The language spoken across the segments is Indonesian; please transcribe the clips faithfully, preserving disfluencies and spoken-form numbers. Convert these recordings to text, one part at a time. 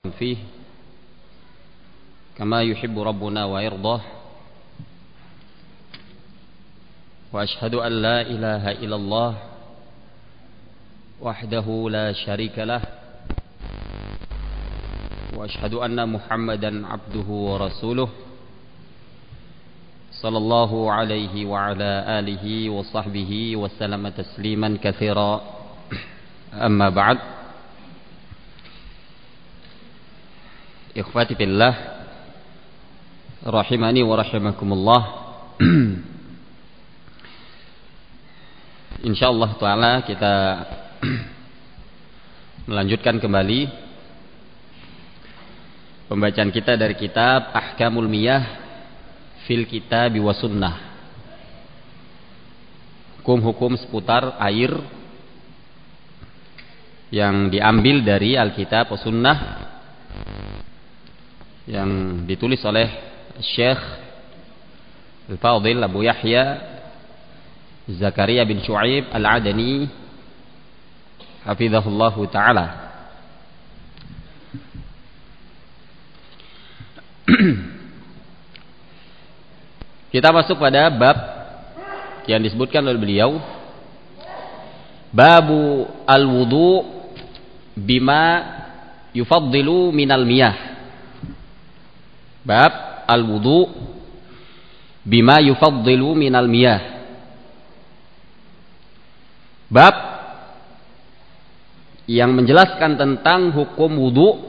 فيه كما يحب ربنا ويرضاه وأشهد أن لا إله إلا الله وحده لا شريك له وأشهد أن محمدا عبده ورسوله صلى الله عليه وعلى آله وصحبه وسلم تسليما كثيرا أما بعد. Ikhwati fillah rahimani wa rahimakumullah. Insyaallah taala kita melanjutkan kembali pembacaan kita dari kitab Ahkamul Miyah fil Kitab wa Sunnah. Hukum-hukum seputar air yang diambil dari Alkitab wa Sunnah yang ditulis oleh Syekh Al-Fadhil Abu Yahya Zakaria bin Syu'aib Al-Adani hafizahullahu ta'ala. Kita masuk pada bab yang disebutkan oleh beliau, Babu al-wudu bima yufaddilu minal miyah. Bab al-wudu bima yufaddilu minal miyah. Bab yang menjelaskan tentang hukum wudu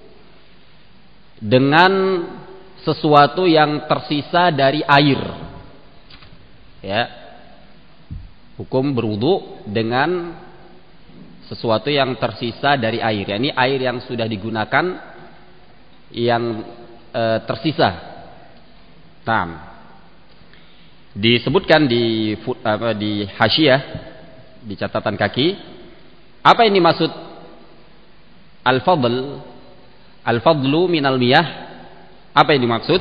dengan sesuatu yang tersisa dari air. Ya. Hukum berwudu dengan sesuatu yang tersisa dari air. Yani air yang sudah digunakan yang e, tersisa. Nah, disebutkan di apa, di hasyiah, di catatan kaki, apa ini maksud al-fadl, al-fadlu minal miyah? Apa ini maksud?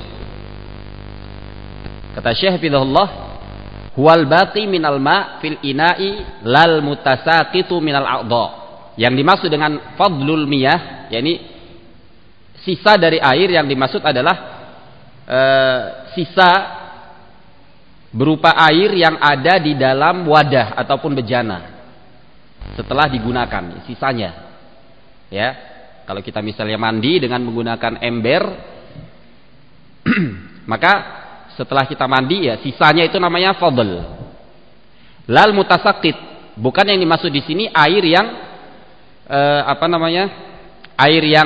Kata Syekh hafizahullah, huwal baqi minal ma' fil ina'i lal mutasaqitu minal a'dha. Yang dimaksud dengan fadlul miyah, yakni sisa dari air, yang dimaksud adalah e, sisa berupa air yang ada di dalam wadah ataupun bejana setelah digunakan, sisanya. Ya, kalau kita misalnya mandi dengan menggunakan ember, maka setelah kita mandi ya sisanya itu namanya fadl. Lal mutasaqit, bukan yang dimaksud di sini air yang e, apa namanya? Air yang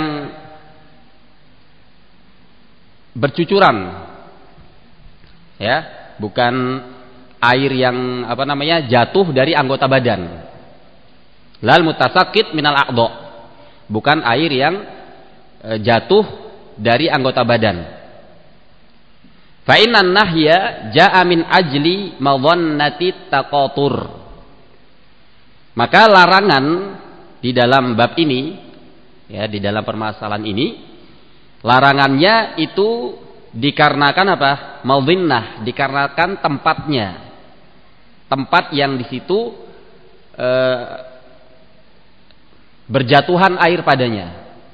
bercucuran, ya, bukan air yang apa namanya jatuh dari anggota badan. Lal mutasaqit minal a'dha, bukan air yang e, jatuh dari anggota badan. Fa innan nahya jaa min ajli madhannati taqatur. Maka larangan di dalam bab ini, ya, di dalam permasalahan ini, larangannya itu dikarenakan apa? Madhinnah, dikarenakan tempatnya. Tempat yang di situ e, berjatuhan air padanya.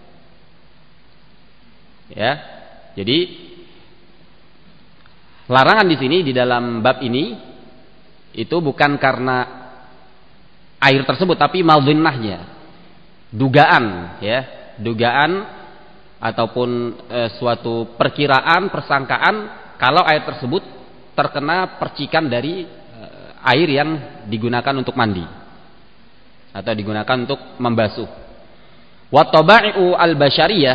Ya. Jadi larangan di sini di dalam bab ini itu bukan karena air tersebut, tapi madhinnahnya. Dugaan, ya, dugaan ataupun e, suatu perkiraan, persangkaan kalau air tersebut terkena percikan dari e, air yang digunakan untuk mandi atau digunakan untuk membasuh. Wa taba'i'u al-basyariyah,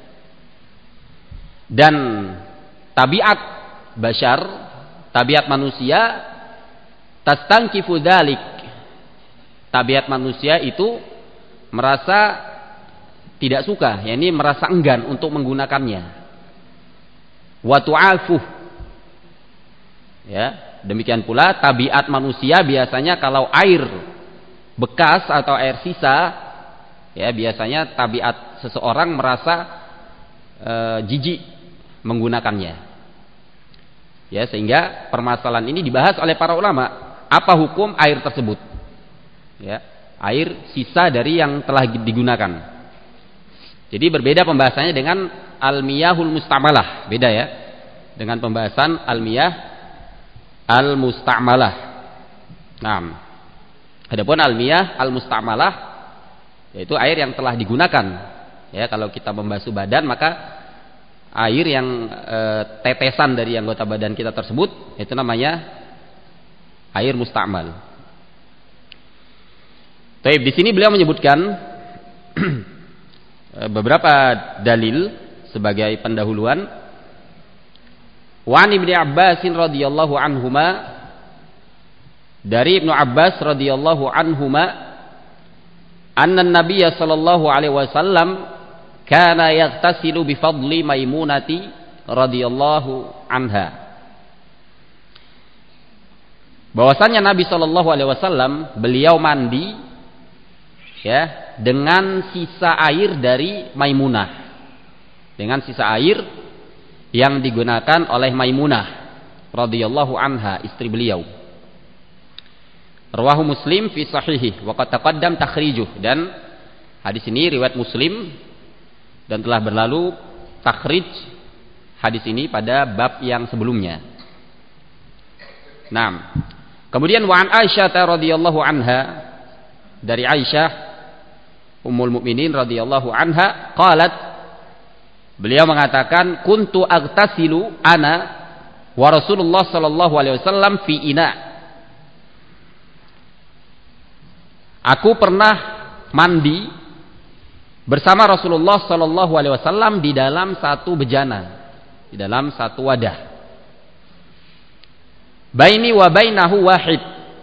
dan tabiat basyar, tabiat manusia, tastankifu dzalik. Tabiat manusia itu merasa tidak suka, yakni merasa enggan untuk menggunakannya. Wa tu'afuh. Ya, demikian pula tabiat manusia biasanya kalau air bekas atau air sisa, ya, biasanya tabiat seseorang merasa e, jijik menggunakannya. Ya, sehingga permasalahan ini dibahas oleh para ulama, apa hukum air tersebut? Ya, air sisa dari yang telah digunakan. Jadi berbeda pembahasannya dengan al-miyahul musta'malah, beda ya dengan pembahasan al-miyah al-musta'malah. Nah, adapun al-miyah al-musta'malah yaitu air yang telah digunakan. Ya, kalau kita membasuh badan maka air yang e, tetesan dari anggota badan kita tersebut itu namanya air musta'mal. Baik, di sini beliau menyebutkan beberapa dalil sebagai pendahuluan. Wa an Ibnu Abbas radhiyallahu anhuma, dari Ibnu Abbas radhiyallahu anhuma, anna an-nabiy sallallahu alaihi wasallam kana yaghtasilu bi fadli Maimunati radhiyallahu anha. Bahwasanya Nabi sallallahu alaihi wasallam beliau mandi ya dengan sisa air dari Maimunah, dengan sisa air yang digunakan oleh Maimunah radhiyallahu anha, istri beliau. Rawahu Muslim fi sahihi wa qad taqaddam takhrijuh, dan hadis ini riwayat Muslim dan telah berlalu takhrij hadis ini pada bab yang sebelumnya. Naam. Kemudian wa an Aisyah radhiyallahu anha, dari Aisyah Ummul Mukminin radhiyallahu anha, qalat, beliau mengatakan, kuntu aghtasilu ana wa Rasulullah sallallahu alaihi wasallam fi ina. Aku pernah mandi bersama Rasulullah sallallahu alaihi wasallam di dalam satu bejana, di dalam satu wadah. Baini wa bainahu wahid,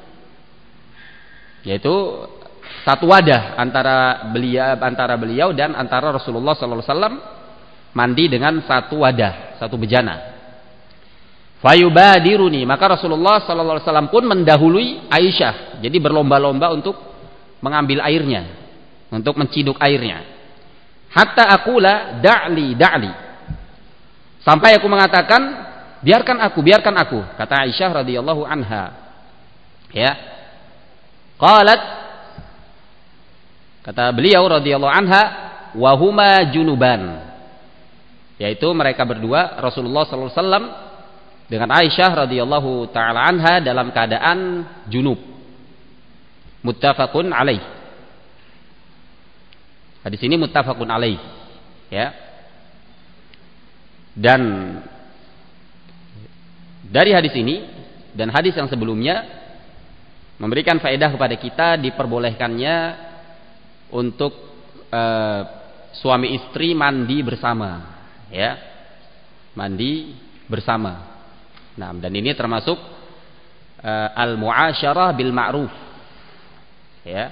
yaitu satu wadah antara beliau antara beliau dan antara Rasulullah sallallahu alaihi wasallam, mandi dengan satu wadah, satu bejana. Fayubadiruni, maka Rasulullah sallallahu alaihi wasallam pun mendahului Aisyah, jadi berlomba-lomba untuk mengambil airnya, untuk menciduk airnya. Hatta aqula da'li da'li, sampai aku mengatakan, biarkan aku, biarkan aku, kata Aisyah radhiyallahu anha. Ya. Qalat, kata beliau radhiyallahu anha, wa huma junuban, yaitu mereka berdua, Rasulullah sallallahu alaihi wasallam dengan Aisyah radhiyallahu taala anha, dalam keadaan junub. Muttafaqun alaih. Hadis ini muttafaqun alaih, ya. Dan dari hadis ini dan hadis yang sebelumnya memberikan faedah kepada kita diperbolehkannya untuk uh, suami istri mandi bersama, ya, mandi bersama. Nah, dan ini termasuk uh, al-mu'asyarah bil ma'ruf, ya,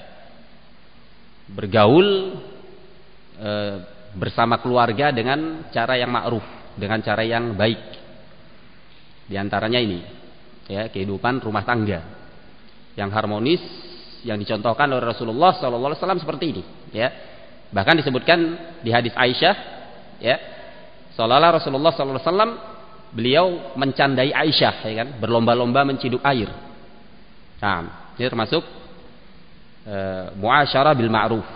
bergaul uh, bersama keluarga dengan cara yang ma'ruf, dengan cara yang baik. Di antaranya ini, ya, kehidupan rumah tangga yang harmonis, yang dicontohkan oleh Rasulullah sallallahu alaihi wasallam seperti ini, ya. Bahkan disebutkan di hadis Aisyah, ya, seolah-olah Rasulullah sallallahu alaihi wasallam beliau mencandai Aisyah, ya kan, berlomba-lomba menciduk air. Nah, ini termasuk uh, muasyarah bil ma'ruf.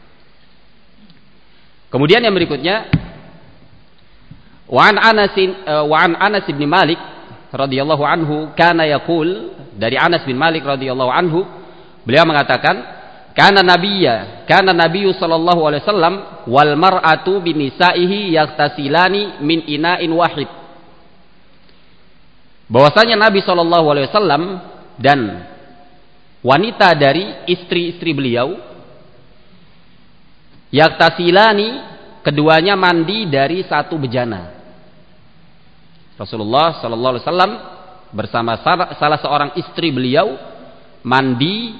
Kemudian yang berikutnya, wa an Anas uh, wa an Anas bin Malik radhiyallahu anhu kana yaqul, dari Anas bin Malik radhiyallahu anhu, beliau mengatakan, kana nabiyya kana nabiyyu sallallahu alaihi wasallam wal mar'atu bi nisaihi yaghtasilani min ina'in wahid. Bahwasanya Nabi sallallahu alaihi wasallam dan wanita dari istri-istri beliau, yaghtasilani, keduanya mandi dari satu bejana. Rasulullah sallallahu alaihi wasallam bersama salah seorang istri beliau mandi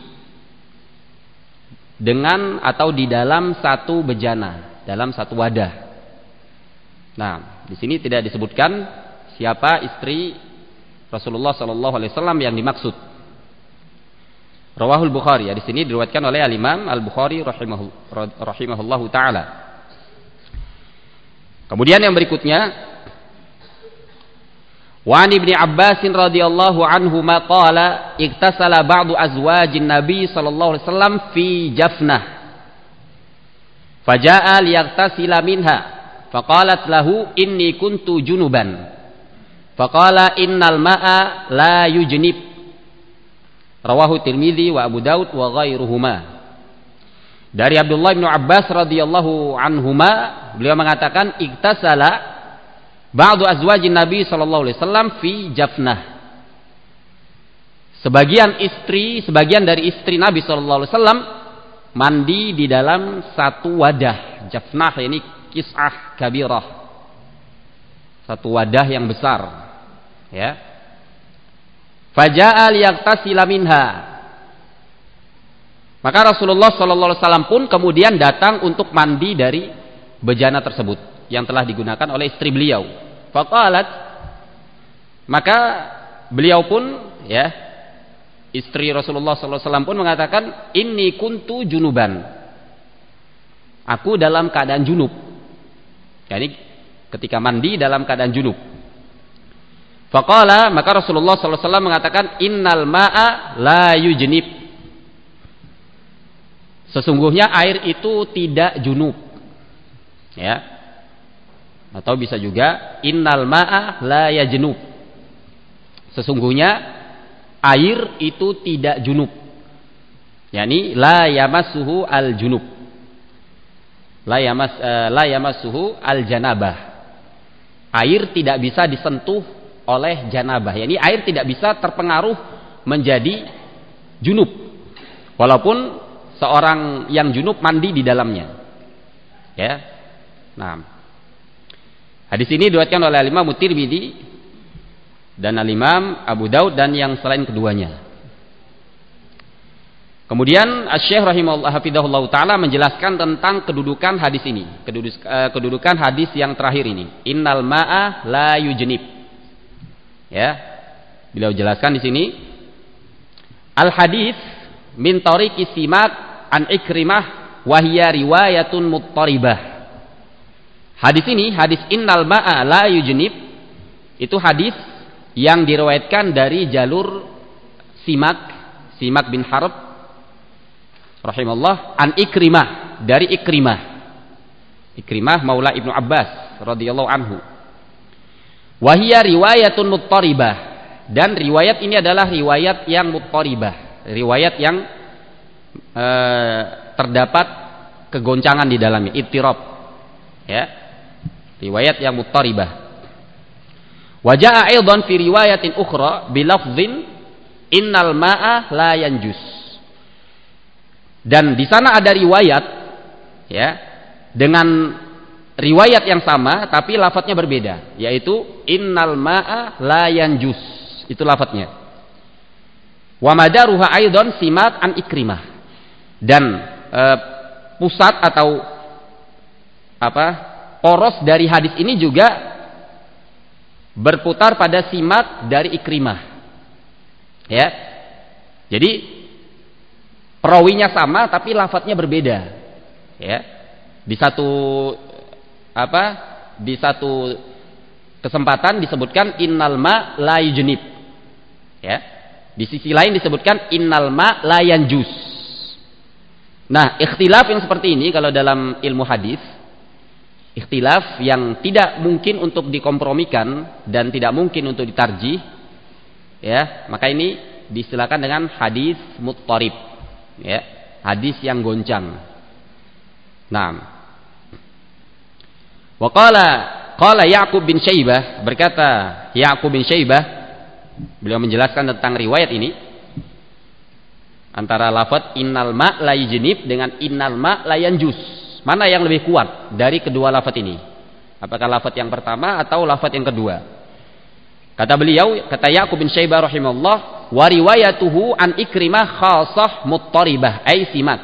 dengan atau di dalam satu bejana, dalam satu wadah. Nah, di sini tidak disebutkan siapa istri Rasulullah sallallahu alaihi wasallam yang dimaksud. Rawahul Bukhari, ya, di sini diriwayatkan oleh Al-Imam Al-Bukhari rahimahullahu taala. Kemudian yang berikutnya, wa an Ibnu Abbas radhiyallahu anhu ma qala iktasala ba'du azwajin Nabi sallallahu alaihi wasallam fi jafnah Faja'a liyagtasila minha. Faqalat lahu inni kuntu junuban. Faqala innal ma'a la yujnib. Rawahu Tirmidzi wa Abu Daud wa ghairuhuma. Dari Abdullah bin Abbas radhiyallahu anhuma, beliau mengatakan iktasala ba'du azwajin Nabi sallallahu alaihi wasallam fi jafnah. Sebagian istri, sebagian dari istri Nabi sallallahu alaihi wasallam mandi di dalam satu wadah. Jafnah ini kisah kabirah. Satu wadah yang besar. Ya. Faja'a liyagtasila minha. Maka Rasulullah sallallahu alaihi wasallam pun kemudian datang untuk mandi dari bejana tersebut yang telah digunakan oleh istri beliau. Faqalat, maka beliau pun, ya, istri Rasulullah sallallahu alaihi wasallam pun mengatakan, inni kuntu junuban. Aku dalam keadaan junub. Yani ketika mandi dalam keadaan junub. Faqala, maka Rasulullah sallallahu alaihi wasallam mengatakan, innal ma'a la yujnib. Sesungguhnya air itu tidak junub. Ya. Atau bisa juga innal ma'a la yajnub. Sesungguhnya air itu tidak junub. Yani la yamassuhu al junub. La yamas uh, la yamassuhu al janabah. Air tidak bisa disentuh oleh janabah. Yani air tidak bisa terpengaruh menjadi junub. Walaupun seorang yang junub mandi di dalamnya. Ya. Nah. Hadis ini diriwayatkan oleh Imam Tirmidzi dan Imam Abu Daud dan yang selain keduanya. Kemudian Asy-Syaikh rahimahullah hafizahullah taala menjelaskan tentang kedudukan hadis ini, kedudukan hadis yang terakhir ini. Innal ma'a la yujnib. Ya. Beliau jelaskan di sini al hadis min tariqi Simak an Ikrimah wa hiya riwayatun muttaribah. Hadis ini, hadis innal ma'a la yujnib, itu hadis yang diriwayatkan dari jalur Simak, Simak bin Harb rahimahullah, an Ikrimah, dari Ikrimah. Ikrimah maula Ibnu Abbas radhiyallahu anhu. Wa hiya riwayatun muttaribah, dan riwayat ini adalah riwayat yang muttaribah, riwayat yang e, terdapat kegoncangan di dalamnya, ittirab. Ya. Riwayat yang muttaribah. Wa jaa'a aidan fi riwayatin ukhra bi lafdhin innal ma'a la yanjus. Dan di sana ada riwayat, ya, dengan riwayat yang sama tapi lafadznya berbeda, yaitu innal ma'a la yanjus. Itu lafadznya. Wa madaruha aidan Simak an Ikrimah. Dan e, pusat atau apa? Poros dari hadis ini juga berputar pada Simak dari Ikrimah. Ya. Jadi perawinya sama tapi lafadznya berbeda. Ya. Di satu apa? Di satu kesempatan disebutkan innal ma la yujnib. Ya. Di sisi lain disebutkan innal ma la yanjus. Nah, ikhtilaf yang seperti ini kalau dalam ilmu hadis, ikhtilaf yang tidak mungkin untuk dikompromikan dan tidak mungkin untuk ditarjih, ya, maka ini disilakan dengan hadis muttarib, ya, hadis yang goncang. Nah, wa qala qala Ya'qub bin Syaibah, berkata Ya'qub bin Syaibah, beliau menjelaskan tentang riwayat ini antara lafaz innal ma la yujnib dengan innal ma la yanjus. Mana yang lebih kuat dari kedua lafaz ini? Apakah lafaz yang pertama atau lafaz yang kedua? Kata beliau, kata Ya'qub bin Syaibah rahimahullah, wa riwayatuhu an Ikrimah khasah muttaribah ay Simak.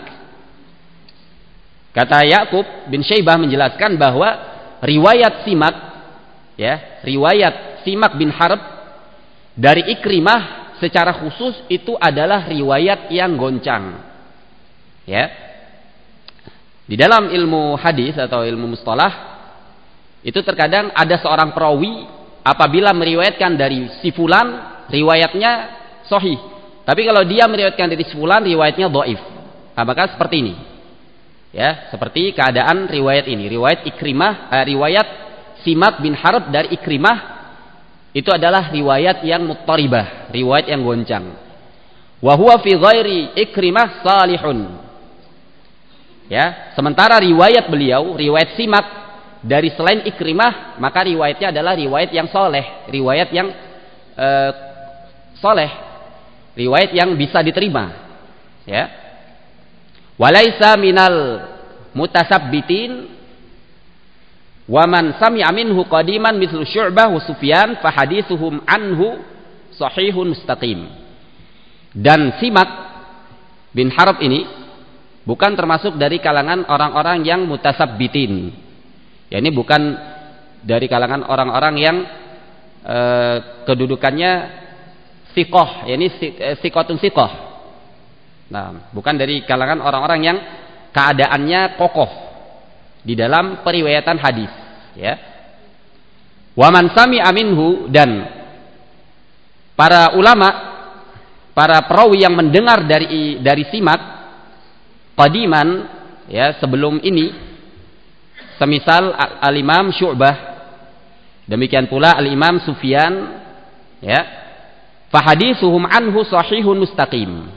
Kata Ya'qub bin Syaibah menjelaskan bahwa riwayat Simak, ya, riwayat Simak bin Harb dari Ikrimah secara khusus itu adalah riwayat yang goncang. Ya. Di dalam ilmu hadis atau ilmu mustalah itu terkadang ada seorang perawi apabila meriwayatkan dari si fulan riwayatnya sahih. Tapi kalau dia meriwayatkan dari si fulan riwayatnya dhaif. Nah, maka seperti ini. Ya, seperti keadaan riwayat ini, riwayat Ikrimah, eh, riwayat Simak bin Harb dari Ikrimah itu adalah riwayat yang muttaribah, riwayat yang goncang. Wa huwa fi ghairi Ikrimah salihun. Ya, sementara riwayat beliau, riwayat Simak dari selain Ikrimah, maka riwayatnya adalah riwayat yang soleh, riwayat yang eh, soleh, riwayat yang bisa diterima. Ya, walaisa minal mutasabbitin wa man sami'a minhu qadiman mithlu Syu'bah wa Sufyan fa hadithuhum anhu sahihun mustaqim. Dan Simak bin Harb ini bukan termasuk dari kalangan orang-orang yang mutasabbitin. Ya, ini bukan dari kalangan orang-orang yang e, kedudukannya siqah, ya ini siqatun siqah. Nah, bukan dari kalangan orang-orang yang keadaannya kokoh di dalam periwayatan hadis, ya. Wa man sami'a minhu, dan para ulama, para perawi yang mendengar dari dari Simak qadiman, ya, sebelum ini, semisal al-Imam Syu'bah, demikian pula al-Imam Sufyan, ya, fa hadithuhum anhu sahihun mustaqim.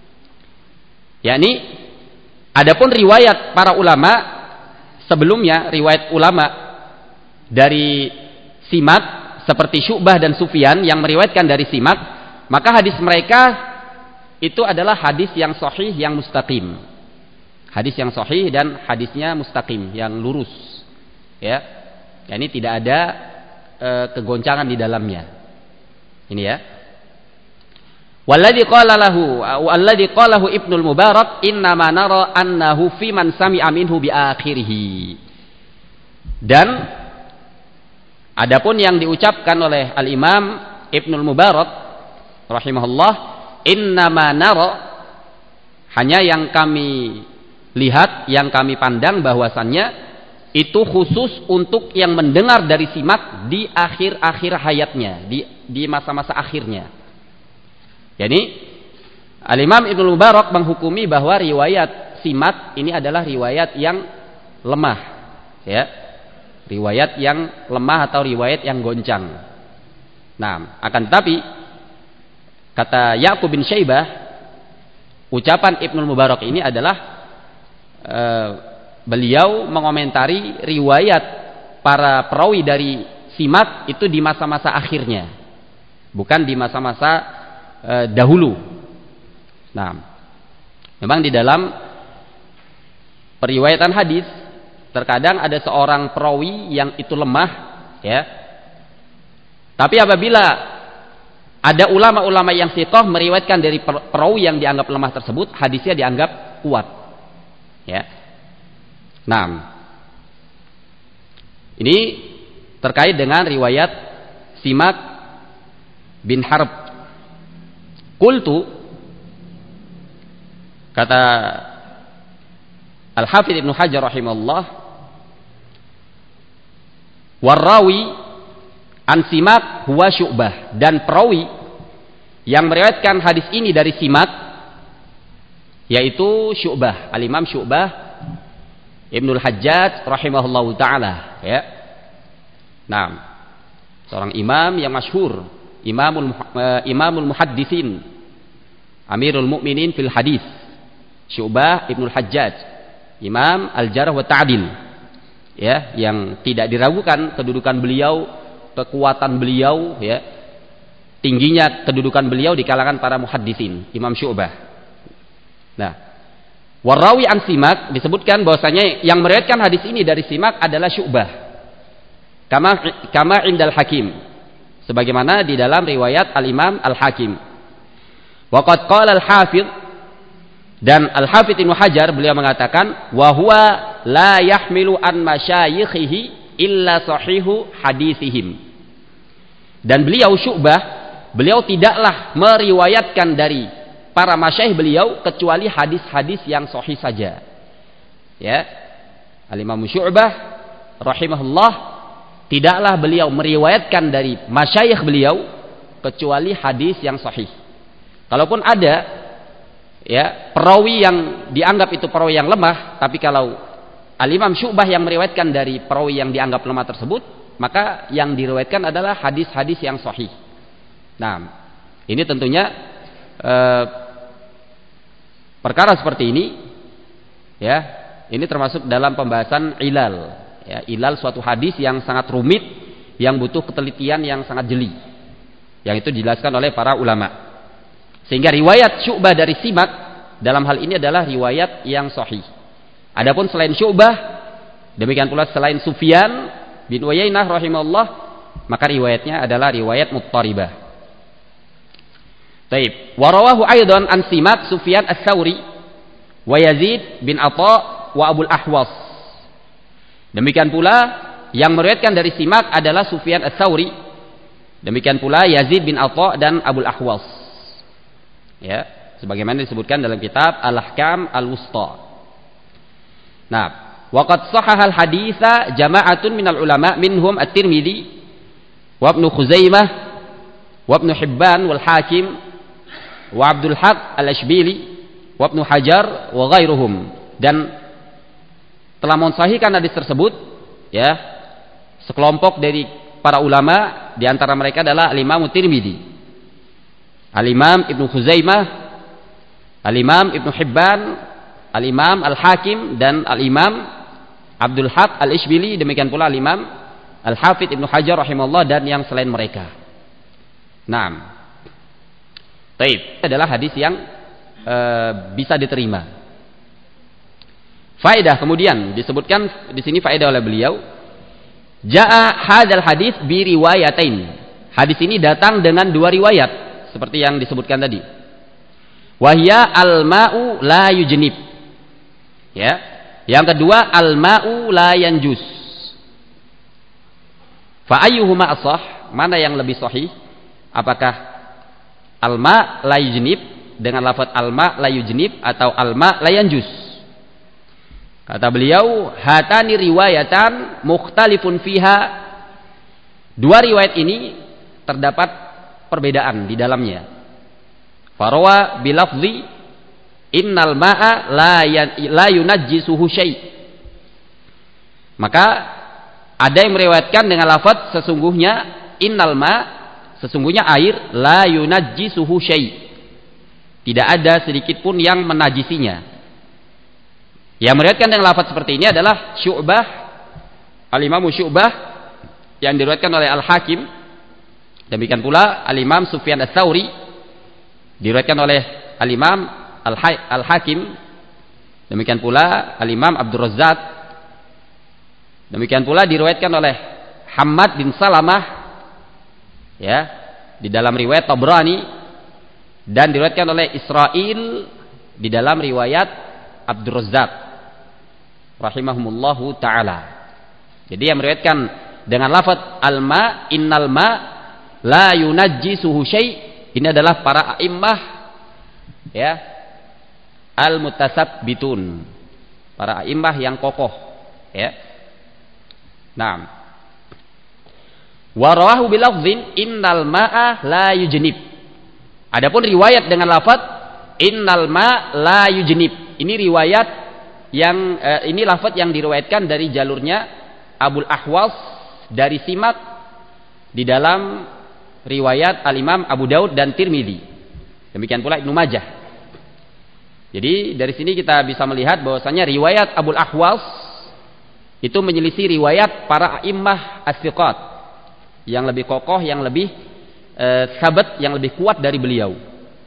Yakni adapun riwayat para ulama sebelumnya, riwayat ulama dari Simak seperti Syu'bah dan Sufyan yang meriwayatkan dari Simak, maka hadis mereka itu adalah hadis yang sahih yang mustaqim. Hadis yang sahih dan hadisnya mustaqim, yang lurus. Ya. Yani tidak ada e, kegoncangan di dalamnya. Ini ya. Walladzi qala lahu walladzi qalahu Ibnul Mubarak innama nara annahu fi man sami'a minhu bi akhirih. Dan adapun yang diucapkan oleh Al-Imam Ibnul Mubarak rahimahullah, innama nara, hanya yang kami lihat, yang kami pandang bahwasannya itu khusus untuk yang mendengar dari Simak di akhir-akhir hayatnya, di di masa-masa akhirnya. Jadi Al-Imam Ibnu Mubarak menghukumi bahwa riwayat Simak ini adalah riwayat yang lemah, ya. Riwayat yang lemah atau riwayat yang goncang. Nah, akan tetapi kata Ya'qub bin Syaibah, ucapan Ibnu Mubarak ini adalah e, beliau mengomentari riwayat para perawi dari Simak itu di masa-masa akhirnya, bukan di masa-masa Eh, dahulu. Nah, memang di dalam periwayatan hadis terkadang ada seorang perawi yang itu lemah, ya. Tapi apabila ada ulama-ulama yang thiqah meriwayatkan dari perawi yang dianggap lemah tersebut, hadisnya dianggap kuat, ya. Nah, ini terkait dengan riwayat Simak bin Harb. Qultu, kata Al-Hafidz Ibnu Hajar rahimahullah, warrawi an Simak huwa Syu'bah, dan perawi yang meriwayatkan hadis ini dari Simak yaitu Syu'bah, Al-Imam Syu'bah Ibnul Hajjaj rahimahullahu taala, ya. Nah, seorang imam yang masyhur, Imamul uh, Imamul Muhaddisin, Amirul Mukminin fil Hadis, Syu'bah Ibnul Hajjaj, Imam Al-Jarh wa Ta'dil, ya, yang tidak diragukan kedudukan beliau, kekuatan beliau, ya, tingginya kedudukan beliau di kalangan para muhaddisin, Imam Syu'bah. Nah, warawi an Simak disebutkan bahwasanya yang meriwayatkan hadis ini dari Simak adalah Syu'bah, kama kama indal Hakim, sebagaimana di dalam riwayat Al-Imam Al-Hakim. Waqad qala Al-Hafidz, dan Al-Hafidz Ibnu Hajar beliau mengatakan wa huwa la yahmilu an masyayikhihi illa sahihu hadisihim. Dan beliau Syu'bah, beliau tidaklah meriwayatkan dari para masyayikh beliau kecuali hadis-hadis yang sahih saja. Ya. Al-Imam Syu'bah rahimahullah, tidaklah beliau meriwayatkan dari masyayikh beliau kecuali hadis yang sahih. Kalaupun ada ya, perawi yang dianggap itu perawi yang lemah, tapi kalau Al-Imam Syu'bah yang meriwayatkan dari perawi yang dianggap lemah tersebut, maka yang diriwayatkan adalah hadis-hadis yang sahih. Nah, ini tentunya eh, perkara seperti ini, ya, ini termasuk dalam pembahasan ilal. Ya, ilal suatu hadis yang sangat rumit, yang butuh ketelitian yang sangat jeli, yang itu dijelaskan oleh para ulama. Sehingga riwayat Syu'bah dari Simak dalam hal ini adalah riwayat yang sahih. Adapun selain Syu'bah, demikian pula selain Sufyan bin Uyainah rahimahullah, maka riwayatnya adalah riwayat muttaribah. Taib. Wa rawahu aidan an Simak Sufyan Ats-Tsauri wa Yazid bin Atha wa Abul Ahwas. Demikian pula yang meriwayatkan dari Simak adalah Sufyan Ats-Tsauri. Demikian pula Yazid bin Atha dan Abul Ahwas. Ya, sebagaimana disebutkan dalam kitab Al-Ahkam Al-Wusta. Nah, waqad shahhahal haditsa jama'atun minal ulama minhum At-Tirmidzi wa Ibnu Khuzaimah wa Ibnu Hibban wal Hakim wa Abdul Haq Al-Ashbili wa Ibnu Hajar wa ghairuhum, dan telah mensahihkan hadis tersebut, ya, sekelompok dari para ulama, di antara mereka adalah Al-Imam Tirmidzi, Al-Imam Ibnu Khuzaimah, Al-Imam Ibnu Hibban, Al-Imam Al-Hakim, dan Al-Imam Abdul Haq Al-Ishbili, demikian pula Al-Imam Al-Hafidz Ibnu Hajar rahimahullah, dan yang selain mereka. Naam. Baik, adalah hadis yang e, bisa diterima. Faedah kemudian disebutkan di sini faedah oleh beliau. Jaa hadzal hadis bi riwayatain. Hadis ini datang dengan dua riwayat seperti yang disebutkan tadi. Wahya al-ma'u la yujnib. Ya. Yang kedua al-ma'u la yanjus. Fa ayyuhuma ashah? Mana yang lebih sahih? Apakah al-ma' la yujnib dengan lafaz al-ma' la yujnib atau al-ma' la yanjus? Kata beliau, hatani riwayatan mukhtalifun fiha. Dua riwayat ini terdapat perbedaan di dalamnya. Farawa bilafzi innal ma'a la yunajjisuhu syai'. Maka ada yang meriwayatkan dengan lafaz sesungguhnya innal ma', sesungguhnya air, la yunajjisuhu syai'. Tidak ada sedikit pun yang menajisinya. Yang meriwayatkan dengan lafaz seperti ini adalah Syu'bah, Al-Imam Syu'bah yang diriwayatkan oleh Al-Hakim. Demikian pula Al-Imam Sufyan Ats-Tsauri diriwayatkan oleh Al-Imam Al-Hakim. Demikian pula Al-Imam Abdul Razzaq. Demikian pula diriwayatkan oleh Hammad bin Salamah, ya, di dalam riwayat Tabrani, dan diriwayatkan oleh Israil di dalam riwayat Abdul Razzaq rahimahumullahu ta'ala. Jadi yang meriwayatkan dengan lafaz al-ma, innal ma la yunajjisuhu syai', ini adalah para a'immah, ya, al-mutasabbitun, para a'immah yang kokoh, ya. Naam. Wa rawahu bilafzin innal ma'a la yujnib. Adapun riwayat dengan lafaz innal ma la yujnib, ini riwayat yang eh, ini lafaz yang diriwayatkan dari jalurnya Abul Ahwas dari Simak di dalam riwayat Al-Imam Abu Daud dan Tirmidzi. Demikian pula Ibnu Majah. Jadi dari sini kita bisa melihat bahwasanya riwayat Abul Ahwas itu menyelisih riwayat para a'immah as-siqat yang lebih kokoh, yang lebih eh, sabat, yang lebih kuat dari beliau.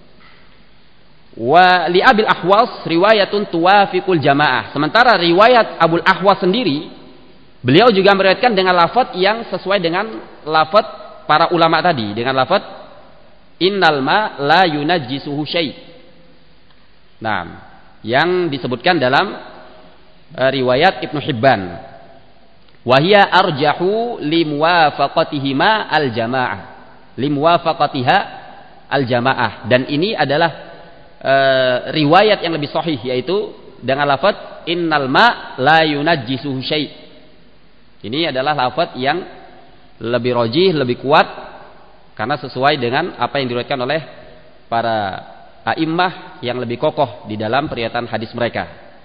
Wa li Abil Ahwas riwayatun tuwafiqul jamaah. Sementara riwayat Abul Ahwas sendiri, beliau juga meriwayatkan dengan lafaz yang sesuai dengan lafaz para ulama tadi, dengan lafaz innal ma la yunajjisuhu syai'. Nah, yang disebutkan dalam uh, riwayat Ibnu Hibban. Wa hiya arjahu limuwafaqatihima al-jamaah. Limuwafaqatiha al-jamaah, dan ini adalah Uh, riwayat yang lebih sahih, yaitu dengan lafaz innal ma la yunajjisuhu syai'. Ini adalah lafaz yang lebih rajih, lebih kuat, karena sesuai dengan apa yang diriwayatkan oleh para a'immah yang lebih kokoh di dalam periwayatan hadis mereka.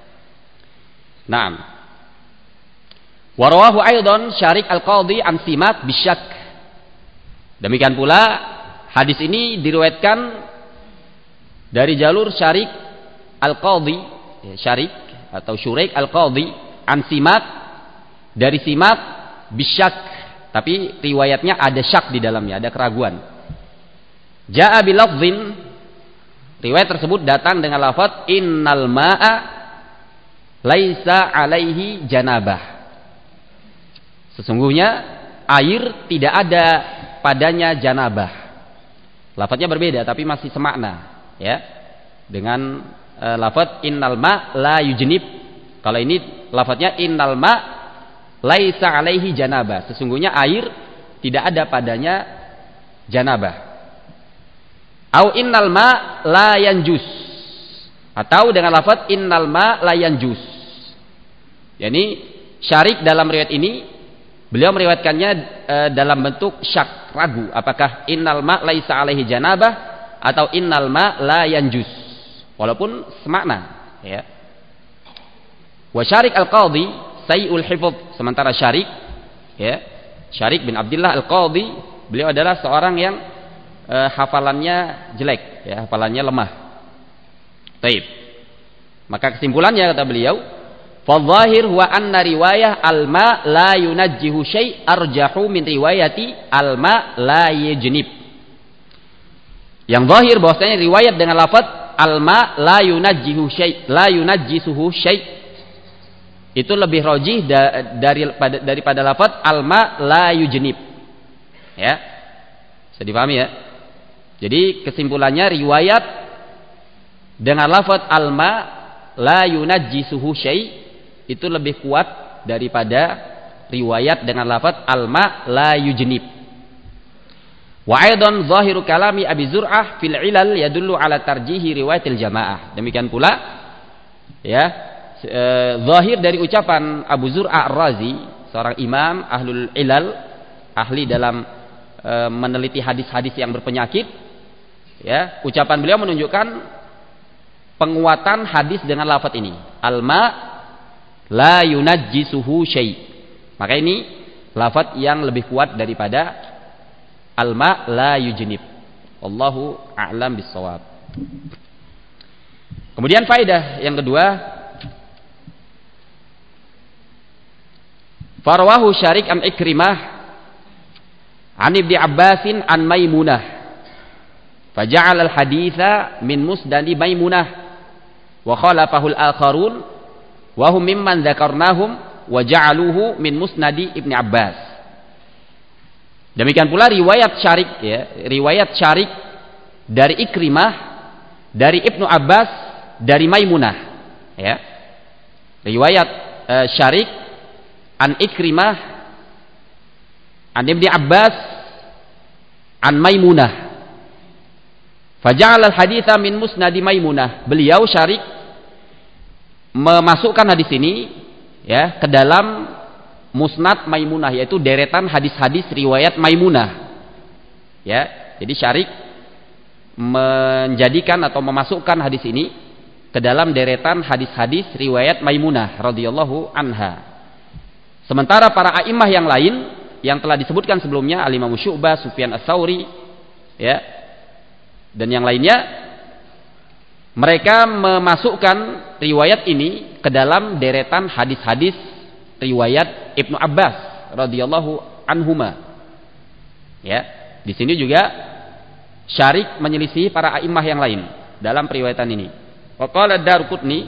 Naam. Wa rawahu aidan Syarik Al-Qadhi an Simak bisyak. Demikian pula hadis ini diriwayatkan dari jalur Syarik Al-Qadhi, ya, Syarik atau Syuraik Al-Qadhi an Simak, dari Simak bisyak, tapi riwayatnya ada syak di dalamnya, ada keraguan. Ja'a bilafzin, riwayat tersebut datang dengan lafaz innal ma'a laisa alaihi janabah. Sesungguhnya air tidak ada padanya janabah. Lafaznya berbeda tapi masih semakna, ya. Dengan e, lafaz innal ma la yujnib. Kalau ini lafaznya innal ma laisa alaihi janabah. Sesungguhnya air tidak ada padanya janabah. Au innal ma la yanjus. Atau dengan lafaz innal ma la yanjus. Yani Syarik dalam riwayat ini beliau meriwayatkannya e, dalam bentuk syak, ragu, apakah innal ma laisa alaihi janabah atau innal ma la yanjus. Walaupun semakna, ya. Wa Syarik Al-Qadhi sayyi'ul hifdz, sementara Syarik, ya, Syarik bin Abdullah Al-Qadhi, beliau adalah seorang yang e, hafalannya jelek, ya, hafalannya lemah. Baik. Maka kesimpulannya kata beliau, fadh-dhahir huwa anna riwayah al-ma la yunajjihu syai' arjahu min riwayati al-ma la yajnib. Yang zahir bahwasanya riwayat dengan lafaz al-ma la yunajjihu syai', la yunajjisuhu syai', itu lebih rajih da, dari pada, daripada lafaz al-ma la yujnib. Ya. Bisa dipahami ya? Jadi kesimpulannya riwayat dengan lafaz al-ma la yunajjisuhu syai' itu lebih kuat daripada riwayat dengan lafaz al-ma la yujnib. Wa aidan zahiru kalami Abi Zur'ah fil ilal yadullu ala tarjihi riwayatil jamaah. Demikian pula, ya, e, zahir dari ucapan Abu Zur'ah Ar-Razi, seorang imam ahlul ilal, ahli dalam e, meneliti hadis-hadis yang berpenyakit, ya, ucapan beliau menunjukkan penguatan hadis dengan lafaz ini, al-ma la yunajjisuhu syai'. Maka ini lafaz yang lebih kuat daripada al-ma la yujnib. Wallahu a'lam bissawab. Kemudian faedah yang kedua, farwahu Syarik an Ikrimah an Ibni Abbasin an Maimunah faja'al al-haditha min musnadi Maimunah wa khalafahu al-akharun wa hum mimman dzakarnahum wa ja'aluhu min musnadi Ibni Abbas. Demikian pula riwayat Syarik, ya, riwayat Syarik dari Ikrimah, dari Ibnu Abbas, dari Maimunah, ya. Riwayat uh, Syarik an Ikrimah an Ibni Abbas an Maimunah. Faja'al al-haditha min musnadi Maimunah. Beliau Syarik memasukkan hadis ini, ya, ke dalam musnad Maimunah, yaitu deretan hadis-hadis riwayat Maimunah. Ya, jadi Syarik menjadikan atau memasukkan hadis ini ke dalam deretan hadis-hadis riwayat Maimunah radhiyallahu anha. Sementara para a'immah yang lain yang telah disebutkan sebelumnya, Al-Imam Syu'bah, Sufyan Ats-Tsauri, ya, dan yang lainnya, mereka memasukkan riwayat ini ke dalam deretan hadis-hadis riwayat Ibnu Abbas radhiyallahu anhuma. Ya, di sini juga Syarik menyelisih para a'immah yang lain dalam periwayatan ini. Wa qala Daruqutni,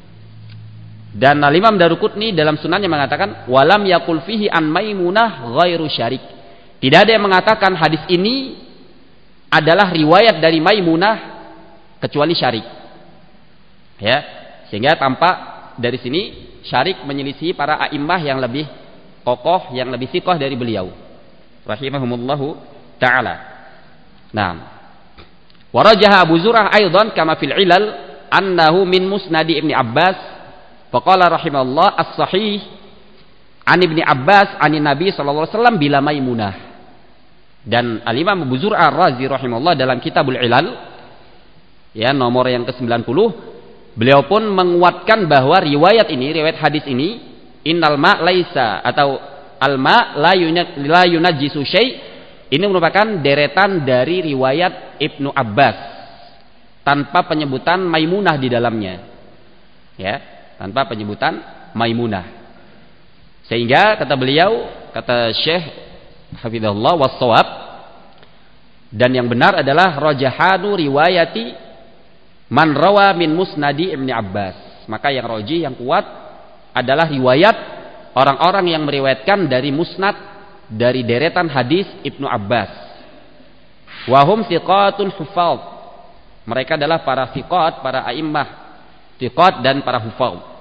dan Imam Daruqutni dalam sunannya mengatakan walam yaqul fihi an Maimunah ghairu Syarik. Tidak ada yang mengatakan hadis ini adalah riwayat dari Maimunah kecuali Syarik. Ya, sehingga tampak dari sini Syarik menyelisih para a'immah yang lebih kokoh, yang lebih thiqah dari beliau rahimahumullahu ta'ala. Nah, warajaha Abu Zur'ah aidan kama fil ilal annahu min musnadi Ibni Abbas faqala rahimahullah as-sahih an Ibni Abbas anin Nabi sallallahu alaihi wasallam bila Maimunah. Dan Al-Imam Abu Zur'ah Ar-Razi rahimahullah dalam Kitabul Ilal ya, nomor yang ke sembilan puluh, beliau pun menguatkan bahwa riwayat ini, riwayat hadis ini, innal ma laisa atau al-ma la yunajjisu syai', ini merupakan deretan dari riwayat Ibnu Abbas tanpa penyebutan Maimunah di dalamnya. Ya, tanpa penyebutan Maimunah. Sehingga kata beliau, kata Syekh hafizahullah was-shawab, dan yang benar adalah rajahanu riwayati man rawa min musnadi Ibnu Abbas. Maka yang rajih, yang kuat adalah riwayat orang-orang yang meriwayatkan dari musnad, dari deretan hadis Ibnu Abbas. Wa hum thiqatun huffaz. Mereka adalah para thiqat, para a'immah thiqat dan para huffaz.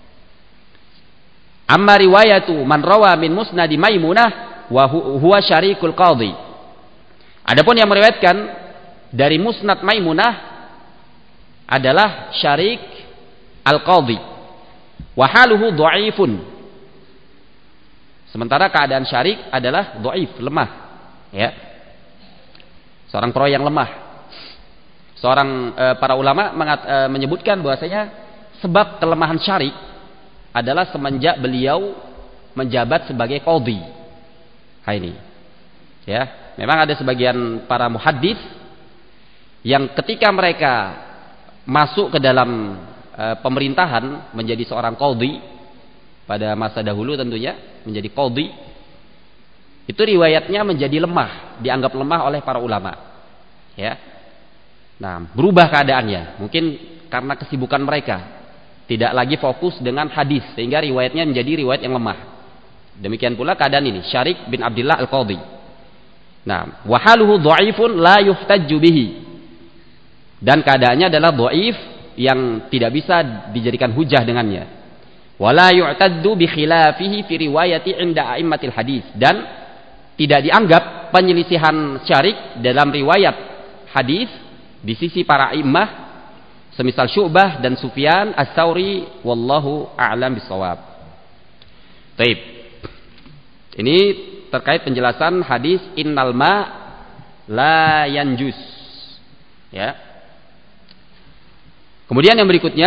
Amma riwayatu man rawa min musnadi Maimunah wa huwa syarikul qadhi. Adapun yang meriwayatkan dari musnad Maimunah adalah syarik al-qadhi. Wa haluhu dhaifun. Sementara keadaan syarik adalah dhaif, lemah, ya. Seorang perawi yang lemah. Seorang e, para ulama mengat, e, menyebutkan bahwasanya sebab kelemahan syarik adalah semenjak beliau menjabat sebagai qadhi. Ha ini. Ya, memang ada sebagian para muhaddits yang ketika mereka masuk ke dalam e, pemerintahan menjadi seorang qadhi pada masa dahulu tentunya menjadi qadhi, itu riwayatnya menjadi lemah, dianggap lemah oleh para ulama. Ya. Nah, berubah keadaannya, mungkin karena kesibukan mereka. Tidak lagi fokus dengan hadis sehingga riwayatnya menjadi riwayat yang lemah. Demikian pula keadaan ini Syarik bin Abdullah Al-Qadhi. Nah, wa haluhu dhaifun la yuhtajju bihi. Dan keadaannya adalah dhaif yang tidak bisa dijadikan hujah dengannya. Wa la yu'taddu bi khilafihi fi riwayati 'inda a'immatil hadis, dan tidak dianggap penyelisihan Syarik dalam riwayat hadis di sisi para a'immah semisal Syu'bah dan Sufyan Ats-Tsauri, wallahu a'lam bissawab. Baik. Ini terkait penjelasan hadis innal ma la yanjus. Ya. Kemudian yang berikutnya,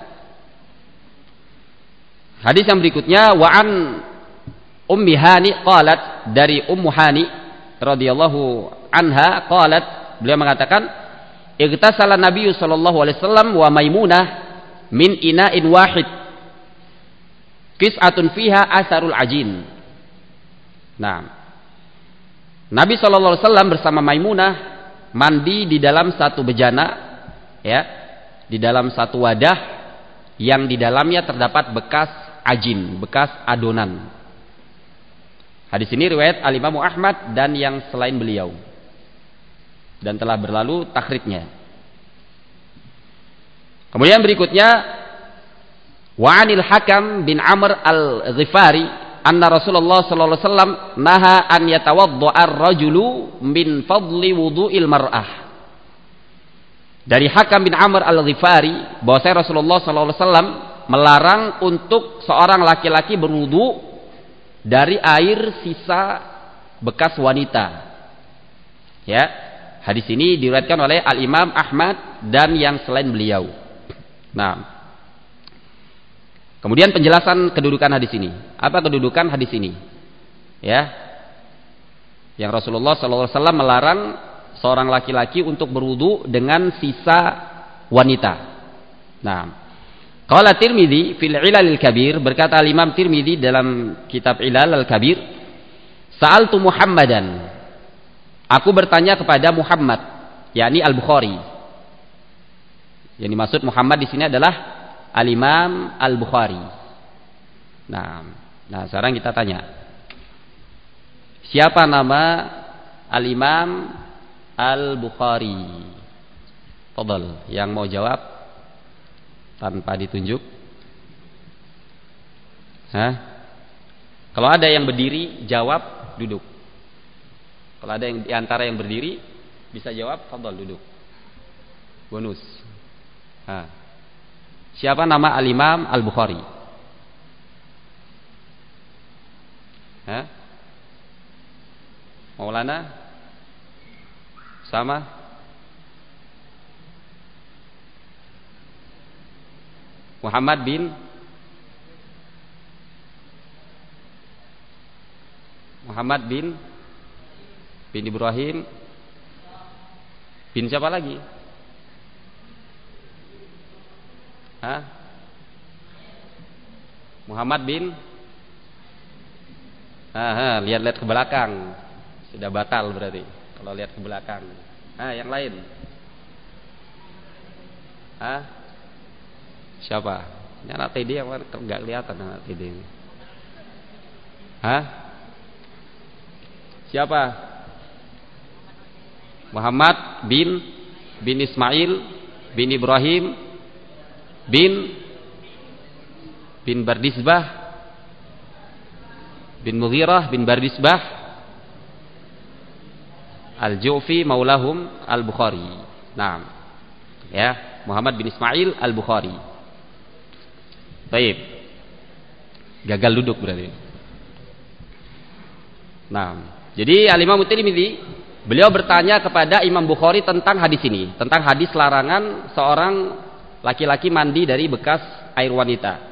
hadis yang berikutnya, wa an Ummi Hani qalat, dari Ummu Hani radhiyallahu anha qalat, beliau mengatakan, Igtasala Nabi sallallahu alaihi wasallam wa Maimunah min ina'in wahid qis'atun fiha asarul ajin. Nah, Nabi sallallahu alaihi wasallam bersama Maimunah mandi di dalam satu bejana, ya, di dalam satu wadah yang di dalamnya terdapat bekas ajin, bekas adonan. Hadis ini riwayat Al-Imam Ahmad dan yang selain beliau, dan telah berlalu takhrijnya. Kemudian berikutnya, wa 'anil Hakam bin Amr al-Ghifari anna Rasulullah sallallahu alaihi wasallam naha an yatawadda'a ar-rajulu min fadli wudu'il mar'ah. Dari Hakam bin Amr al-Ghifari bahwa Rasulullah sallallahu alaihi wasallam melarang untuk seorang laki-laki berwudu dari air sisa bekas wanita. Ya. Hadis ini diriwayatkan oleh Al-Imam Ahmad dan yang selain beliau. Nah, kemudian penjelasan kedudukan hadis ini. Apa kedudukan hadis ini? Ya, yang Rasulullah sallallahu alaihi wasallam melarang seorang laki-laki untuk berwudu dengan sisa wanita. Nah, qala Tirmidzi fil Ilalil Kabir, berkata Imam Tirmidzi dalam kitab Ilal Al-Kabir, sa'altu Muhammadan, aku bertanya kepada Muhammad, yakni Al-Bukhari. Yang dimaksud Muhammad di sini adalah Al-Imam Al-Bukhari. Nah, nah sekarang kita tanya, siapa nama Al-Imam Al-Bukhari? Fadhal, yang mau jawab tanpa ditunjuk. Hah? Kalau ada yang berdiri, jawab, duduk. Kalau ada yang diantara yang berdiri bisa jawab, fadhal, duduk. Bonus. Ha. Siapa nama Al-Imam Al-Bukhari? Hah? Maulana? Sama? Muhammad bin Muhammad bin bin Ibrahim bin siapa lagi? Hah? Muhammad bin ah, lihat-lihat ke belakang. Sudah batal berarti kalau lihat ke belakang. Ah, yang lain. Hah? Siapa? Ini anak T D apa enggak kelihatan anak T D ini? Hah? Siapa? Muhammad bin bin Ismail bin Ibrahim bin bin Bardisbah bin Mughirah bin Bardisbah Al-Ju'fi maulahum Al-Bukhari. Nah, ya, Muhammad bin Ismail Al-Bukhari. Baik. Gagal duduk berarti. Nah, jadi Al-Imam Tirmidzi beliau bertanya kepada Imam Bukhari tentang hadis ini, tentang hadis larangan seorang laki-laki mandi dari bekas air wanita.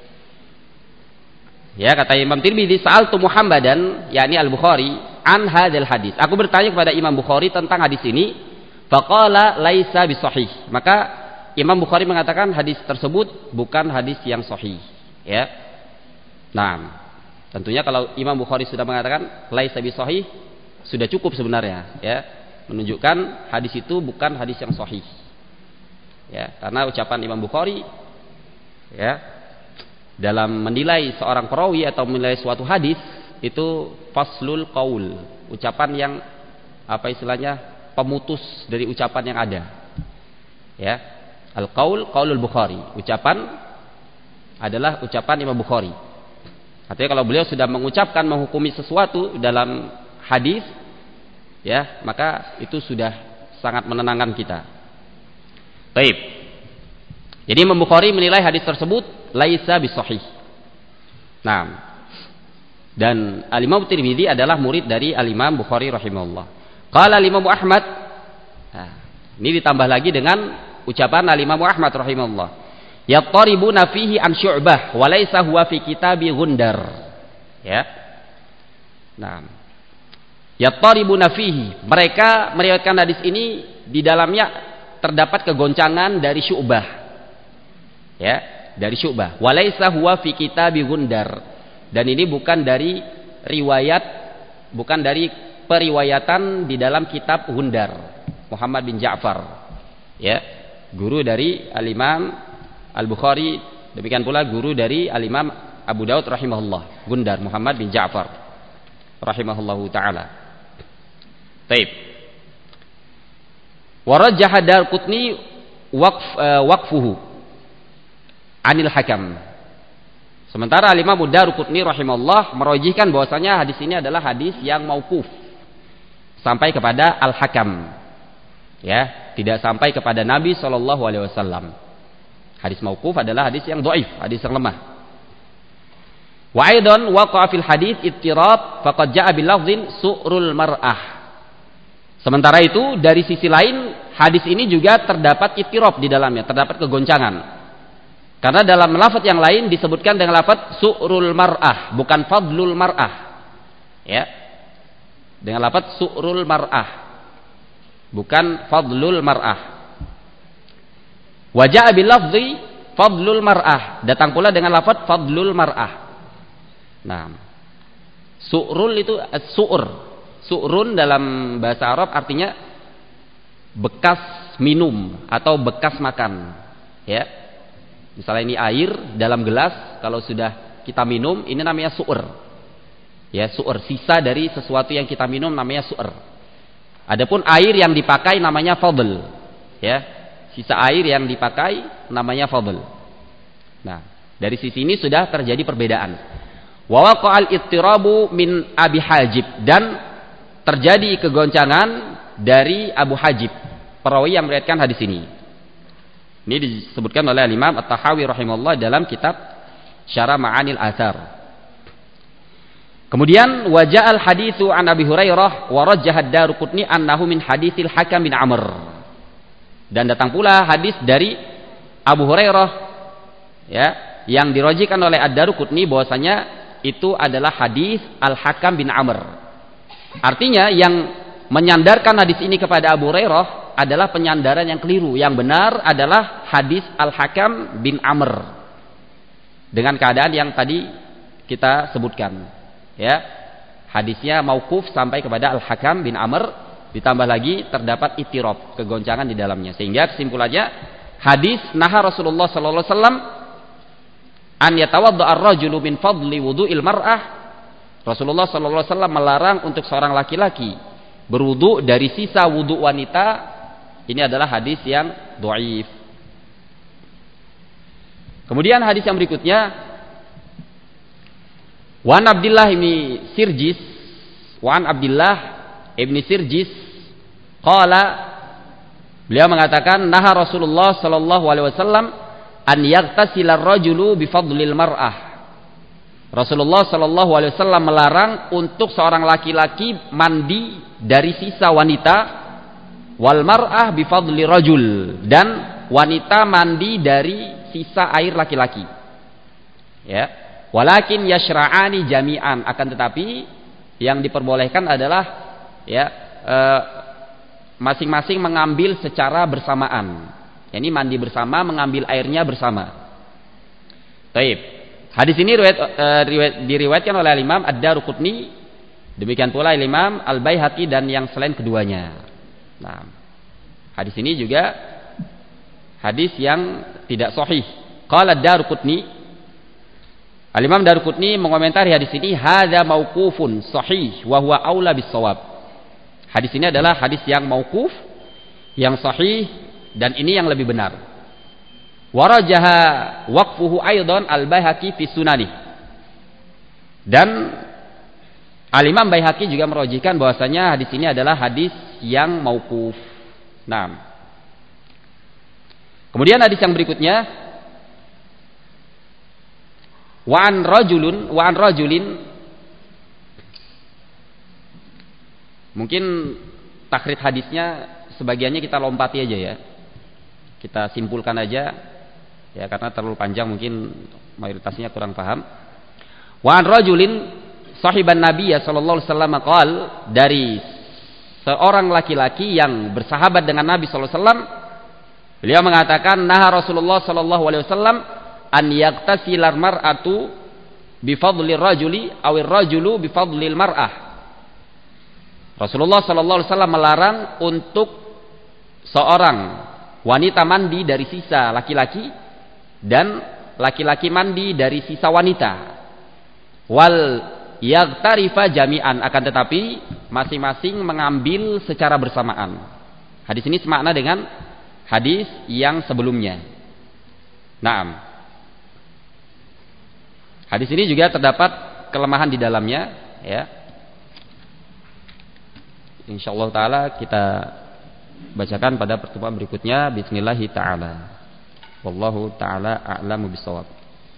Ya, kata Imam Tirmidzi, sa'altu Muhammadan, yakni Al-Bukhari, an hadzal hadis. Aku bertanya kepada Imam Bukhari tentang hadis ini, faqala laisa bisahih. Maka Imam Bukhari mengatakan hadis tersebut bukan hadis yang sahih, ya. Nah, tentunya kalau Imam Bukhari sudah mengatakan laisa bisahih, sudah cukup sebenarnya, ya, menunjukkan hadis itu bukan hadis yang sahih. Ya, karena ucapan Imam Bukhari, ya, dalam menilai seorang perawi atau menilai suatu hadis itu faslul qaul, ucapan yang apa istilahnya pemutus dari ucapan yang ada. Ya, al qaul qaulul Bukhari, ucapan adalah ucapan Imam Bukhari. Artinya kalau beliau sudah mengucapkan menghukumi sesuatu dalam hadis, ya, maka itu sudah sangat menenangkan kita. Baik. Jadi Imam Bukhari menilai hadis tersebut laisa bisahih. Nah, dan Al-Imam Tirmidzi adalah murid dari Al-Imam Bukhari rahimahullah. Qala Al-Imam Ahmad. Nah, ini ditambah lagi dengan ucapan Al-Imam Ahmad rahimahullah. Yattaribuna fihi an Syu'bah wa laisa huwa fi kitabi Gundar. Ya. Nah, yattaribuna fihi, mereka meriwayatkan hadis ini di dalamnya terdapat kegoncangan dari Syu'bah. Ya, dari Syu'bah. Walaisa huwa fi kitabi Gundar. Dan ini bukan dari riwayat, bukan dari periwayatan di dalam kitab Gundar, Muhammad bin Ja'far. Ya, guru dari Al-Imam Al-Bukhari, demikian pula guru dari Al-Imam Abu Daud rahimahullah, Gundar Muhammad bin Ja'far rahimahullahu taala. Baik. Wa rajjaha Darqutni waqf uh, waqfuhu anil Hakam. Sementara Al-Imam Darqutni rahimahullah merojihkan bahwasanya hadis ini adalah hadis yang mauquf sampai kepada Al-Hakam. Ya, tidak sampai kepada Nabi sallallahu alaihi wasallam. Hadis mauquf adalah hadis yang dhaif, hadis yang lemah. Wa aidan waqa'a fil hadis ittirab faqad ja'a bil lafzin su'rul mar'ah. Sementara itu dari sisi lain hadis ini juga terdapat ittirab di dalamnya, terdapat kegoncangan. Karena dalam lafaz yang lain disebutkan dengan lafaz su'rul mar'ah, bukan fadlul mar'ah. Ya. Dengan lafaz su'rul mar'ah, bukan fadlul mar'ah. Wa ja'a bil lafzi fadlul mar'ah, datang pula dengan lafaz fadlul mar'ah. Nah, su'rul itu su'ur. Su'run dalam bahasa Arab artinya bekas minum atau bekas makan. Ya. Misalnya ini air dalam gelas, kalau sudah kita minum, ini namanya su'ur. Ya, su'ur, sisa dari sesuatu yang kita minum namanya su'ur. Adapun air yang dipakai namanya fadl. Ya, sisa air yang dipakai namanya fadl. Nah, dari sisi ini sudah terjadi perbedaan. Wa waqa'al ittirabu min Abi Hajib, dan terjadi kegoncangan dari Abu Hajib, perawi yang meriwayatkan hadis ini. Ini disebutkan oleh Imam At-Tahawi rahimahullah dalam kitab Syarah Ma'anil Athar. Kemudian waja'al haditsu an Abi Hurairah wa rajjaha ad-Darqutni annahu min haditsil Hakam bin Amr. Dan datang pula hadis dari Abu Hurairah ya, yang dirojikan oleh Ad-Daruqutni bahwasanya itu adalah hadis Al-Hakam bin Amr. Artinya yang menyandarkan hadis ini kepada Abu Hurairah adalah penyandaran yang keliru. Yang benar adalah hadis Al-Hakam bin Amr dengan keadaan yang tadi kita sebutkan, ya. Hadisnya mauquf sampai kepada Al-Hakam bin Amr, ditambah lagi terdapat ittirab, kegoncangan di dalamnya, sehingga kesimpulannya hadis naha Rasulullah sallallahu alaihi wasallam an yatawadda ar-rajulu min fadli wudu'il mar'ah. Rasulullah sallallahu alaihi wasallam melarang untuk seorang laki-laki berwudu dari sisa wudu wanita. Ini adalah hadis yang dhaif. Kemudian hadis yang berikutnya, Wa an Abdullah bin Sirjis, Wa an Abdullah ibn Sirjis qala, beliau mengatakan naha Rasulullah sallallahu alaihi wasallam an yaghtasila ar-rajulu bi fadlil mar'ah. Rasulullah sallallahu alaihi wasallam melarang untuk seorang laki-laki mandi dari sisa wanita, wal mar'ah bi fadli rajul, dan wanita mandi dari sisa air laki-laki. Ya, walakin yashra'ani jami'an, akan tetapi yang diperbolehkan adalah ya eh, masing-masing mengambil secara bersamaan. Ini mandi bersama, mengambil airnya bersama. Taib. Hadis ini riwayat, uh, riwayat, diriwayatkan oleh Imam Ad-Daruqutni, demikian pula Imam Al-Baihaqi dan yang selain keduanya. Nah, hadis ini juga hadis yang tidak sahih. Qala Ad-Daruqutni, Al-Imam Daruqutni mengomentari hadis ini, hadza mauqufun sahih wa huwa aula bis-shawab. Hadis ini adalah hadis yang mauquf, yang sahih, dan ini yang lebih benar. Warajaha waqfuhu aidan Al-Baihaqi fi sunani. Dan Al-Imam Baihaqi juga merojihkan bahwasanya hadis ini adalah hadis yang mauquf. Nah, kemudian hadis yang berikutnya, wa an rajulun wa an rajulin, mungkin takhrid hadisnya sebagiannya kita lompati aja ya. Kita simpulkan aja ya, karena terlalu panjang mungkin mayoritasnya kurang paham. Wa an rajulin sahiban Nabi sallallahu alaihi wasallam qaal, dari seorang laki-laki yang bersahabat dengan Nabi sallallahu alaihi wasallam, beliau mengatakan naha Rasulullah sallallahu alaihi wasallam an yaqtasilar mar'atu bi fadlir rajuli awir rajulu bi fadlil mar'ah. Rasulullah sallallahu alaihi wasallam melarang untuk seorang wanita mandi dari sisa laki-laki dan laki-laki mandi dari sisa wanita. Wal yaghtarifa jami'an, akan tetapi masing-masing mengambil secara bersamaan. Hadis ini semakna dengan hadis yang sebelumnya. Naam. Hadis ini juga terdapat kelemahan di dalamnya, ya. Insyaallah taala kita bacakan pada pertemuan berikutnya bismillah taala. Wallahu taala a'lamu bissawab.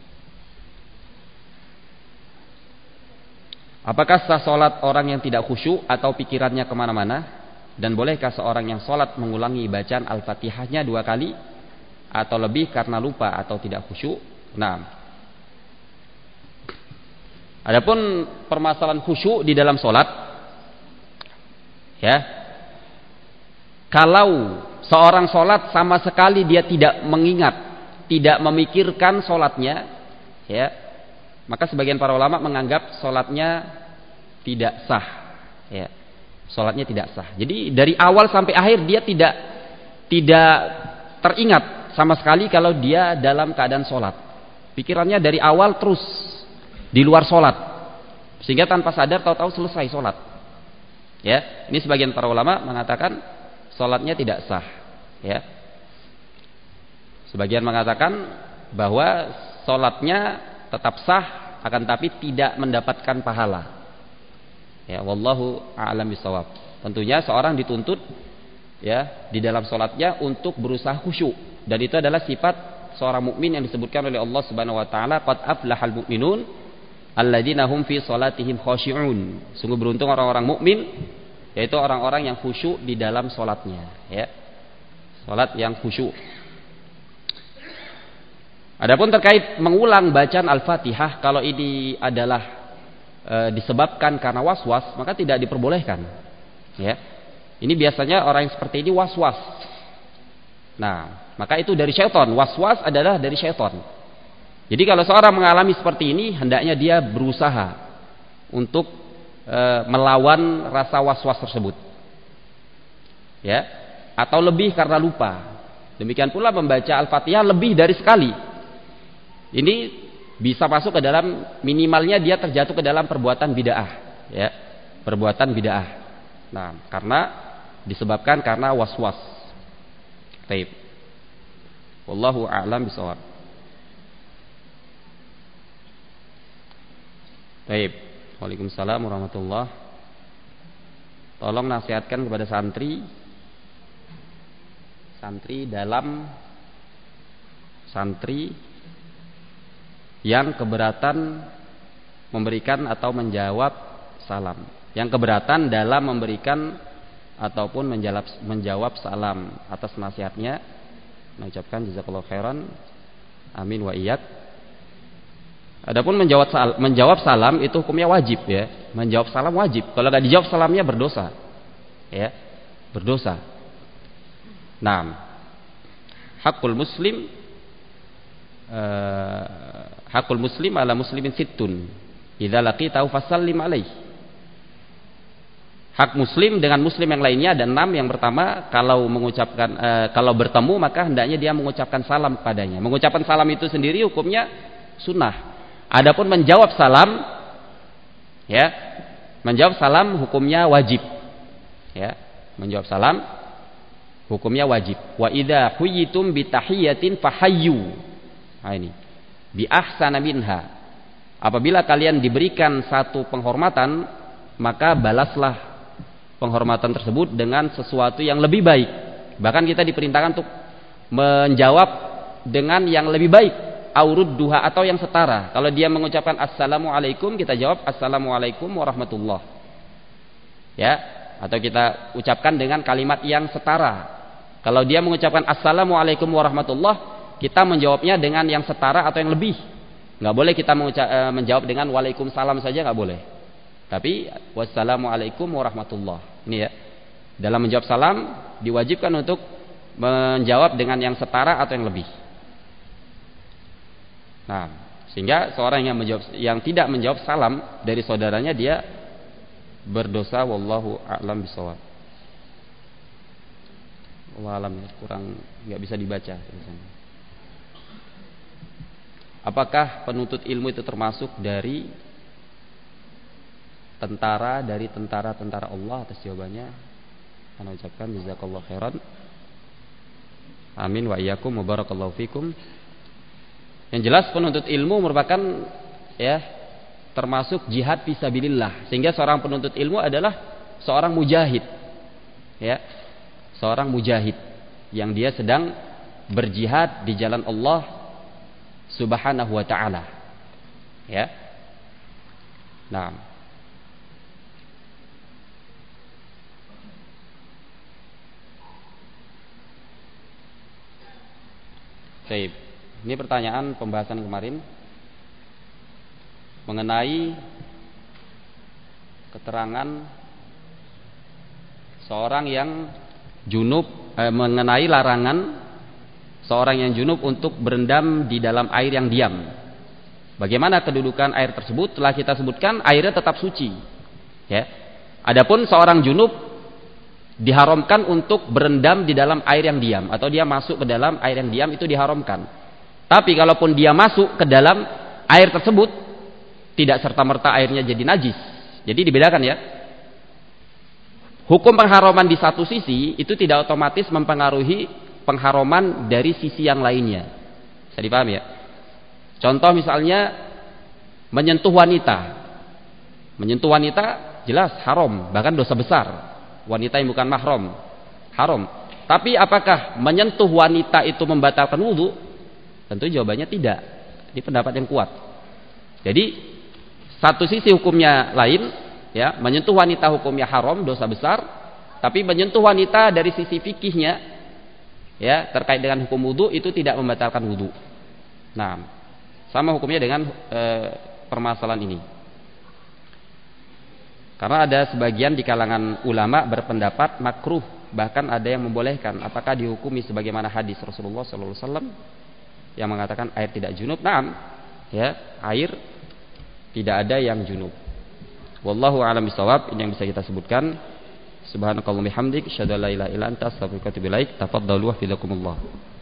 Apakah sah salat orang yang tidak khusyuk atau pikirannya kemana-mana? Dan bolehkah seorang yang salat mengulangi bacaan Al-Fatihahnya dua kali atau lebih karena lupa atau tidak khusyuk? Nah, adapun permasalahan khusyuk di dalam salat, ya, kalau seorang sholat sama sekali dia tidak mengingat, tidak memikirkan sholatnya, ya, maka sebagian para ulama menganggap sholatnya tidak sah, ya, sholatnya tidak sah. Jadi dari awal sampai akhir dia tidak tidak teringat sama sekali kalau dia dalam keadaan sholat. Pikirannya dari awal terus di luar sholat, sehingga tanpa sadar tahu-tahu selesai sholat. Ya, ini sebagian para ulama mengatakan salatnya tidak sah, ya. Sebagian mengatakan bahwa salatnya tetap sah, akan tapi tidak mendapatkan pahala. Ya, wallahu a'lam bishawab. Tentunya seorang dituntut ya di dalam salatnya untuk berusaha khusyuk, dan itu adalah sifat seorang mukmin yang disebutkan oleh Allah Subhanahu wa taala, qad aflahal mu'minun alladzina hum fi salatihim khashi'un. Sungguh beruntung orang-orang mukmin, yaitu orang-orang yang khusyuk di dalam sholatnya, ya, sholat yang khusyuk. Adapun terkait mengulang bacaan Al-Fatihah, kalau ini adalah e, disebabkan karena was-was, maka tidak diperbolehkan. Ya, ini biasanya orang yang seperti ini was-was. Nah, maka itu dari syaitan. Was-was adalah dari syaitan. Jadi kalau seorang mengalami seperti ini, hendaknya dia berusaha untuk e, melawan rasa was-was tersebut. Ya, atau lebih karena lupa. Demikian pula membaca Al-Fatihah lebih dari sekali. Ini bisa masuk ke dalam, minimalnya dia terjatuh ke dalam perbuatan bid'ah, ya, perbuatan bid'ah. Nah, karena disebabkan karena was-was. Baik. Wallahu a'lam bishawab. Baik. Waalaikumsalam warahmatullahi. Tolong nasihatkan kepada santri santri dalam santri yang keberatan memberikan atau menjawab salam. Yang keberatan dalam memberikan ataupun menjawab, menjawab salam. Atas nasihatnya, mengucapkan jazakallahu khairan. Amin wa iyyak. Adapun menjawab salam, menjawab salam itu hukumnya wajib, ya. Menjawab salam wajib. Kalau tidak dijawab salamnya berdosa. Ya, berdosa. Nah, hakul muslim uh, hakul muslim ala muslimin sittun. Idza laqitahu fasallim alaih. Hak muslim dengan muslim yang lainnya ada enam. Yang pertama, kalau mengucapkan e, kalau bertemu maka hendaknya dia mengucapkan salam kepadanya. Mengucapkan salam itu sendiri hukumnya sunnah. Adapun menjawab salam, ya, menjawab salam hukumnya wajib. Ya, menjawab salam hukumnya wajib. Wa idza huyitum bi tahiyatin fahayyu. Nah ini. Bi ahsana minha. Apabila kalian diberikan satu penghormatan, maka balaslah penghormatan tersebut dengan sesuatu yang lebih baik. Bahkan kita diperintahkan untuk menjawab dengan yang lebih baik, aurud duha atau yang setara. Kalau dia mengucapkan assalamualaikum, kita jawab assalamualaikum warahmatullah. Ya, atau kita ucapkan dengan kalimat yang setara. Kalau dia mengucapkan assalamualaikum warahmatullah, kita menjawabnya dengan yang setara atau yang lebih. Nggak boleh kita menjawab dengan waalaikumsalam saja, nggak boleh. Tapi wassalamualaikum warahmatullah. Ini ya. Dalam menjawab salam diwajibkan untuk menjawab dengan yang setara atau yang lebih. Nah, sehingga seorang yang menjawab, yang tidak menjawab salam dari saudaranya, dia berdosa. Wallahu a'lam bishawab. Wallahu a'lam, kurang nggak bisa dibaca. Apakah penuntut ilmu itu termasuk dari tentara dari tentara-tentara Allah? Atas jawabannya saya ucapkan jazakallahu khairan. Amin wa iyyakum wa barakallahu fikum. Yang jelas penuntut ilmu merupakan, ya, termasuk jihad fisabilillah. Sehingga seorang penuntut ilmu adalah seorang mujahid. Ya. Seorang mujahid yang dia sedang berjihad di jalan Allah Subhanahu wa ta'ala. Ya. Nah. Baik. Ini pertanyaan pembahasan kemarin mengenai keterangan seorang yang junub, eh, mengenai larangan seorang yang junub untuk berendam di dalam air yang diam. Bagaimana kedudukan air tersebut? Telah kita sebutkan, airnya tetap suci. Ya. Adapun seorang junub diharamkan untuk berendam di dalam air yang diam, atau dia masuk ke dalam air yang diam, itu diharamkan. Tapi kalaupun dia masuk ke dalam air tersebut, tidak serta-merta airnya jadi najis. Jadi dibedakan, ya. Hukum pengharaman di satu sisi itu tidak otomatis mempengaruhi pengharaman dari sisi yang lainnya. Bisa dipahami, ya? Contoh misalnya menyentuh wanita. Menyentuh wanita jelas haram, bahkan dosa besar. Wanita yang bukan mahram haram. Tapi apakah menyentuh wanita itu membatalkan wudu? Tentu jawabannya tidak. Ini pendapat yang kuat. Jadi satu sisi hukumnya lain, ya, menyentuh wanita hukumnya haram, dosa besar. Tapi menyentuh wanita dari sisi fikihnya, ya, terkait dengan hukum wudu itu tidak membatalkan wudu. Nah, sama hukumnya dengan e, permasalahan ini. Karena ada sebagian di kalangan ulama berpendapat makruh, bahkan ada yang membolehkan. Apakah dihukumi sebagaimana hadis Rasulullah sallallahu alaihi wasallam yang mengatakan air tidak junub? Naam, ya, air tidak ada yang junub. Wallahu a'lam bishawab. Ini yang bisa kita sebutkan. Subhanakallahumma bihamdik, asyhadu an la ilaha illa anta, astaghfiruka wa atubu ilaik. Tafaddalu wa fidakumullah.